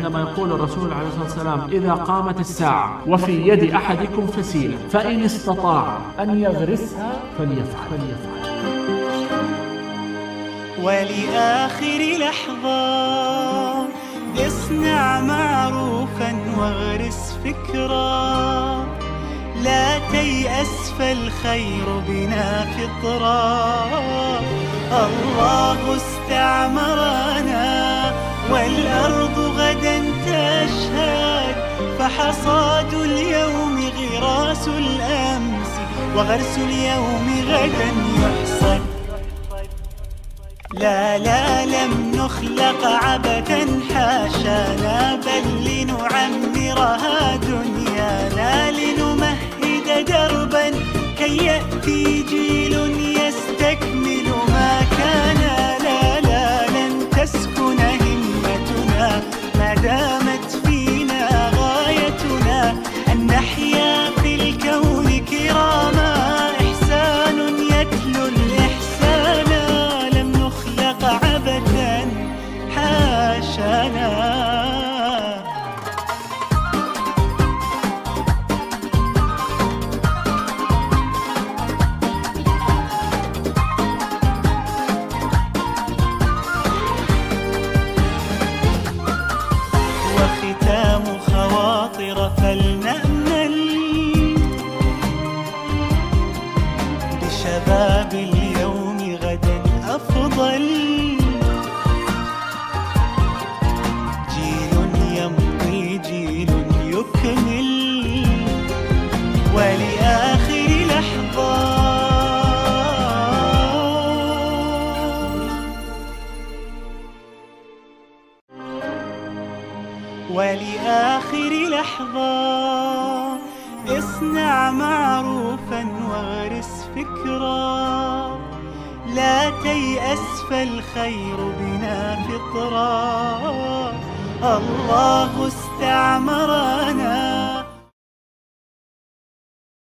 عندما يقول الرسول عليه الصلاة والسلام: إذا قامت الساعة وفي يد أحدكم فسيلة فإن استطاع أن يغرسها فليفعل. ولآخر لحظة اصنع معروفا واغرس فكرا، لا تيأس فالخير بنا فطرا. الله استعمرنا والأرض غدا تشهد، فحصاد اليوم غراس الأمس وغرس اليوم غدا يحصد. لا لم نخلق عبثا حاشانا، بل لنعمرها دنيانا، لنمهد دربا كي يأتي جيل يستكمل ما كان. لا لن تسكن همتنا ما دامت فينا غايتنا، أن نحيا في الكون كراما، إحسان يتلو الإحسان، لم نخلق عبثا حاشانا. وختام خواطر فلنأمل بشباب اليوم غدا أفضل، جيل يمضي جيل يكمل. ولآخر لحظة اصنع معروفا واغرس فكرا، لا تيأس فالخير بنا فطرا. الله استعمرنا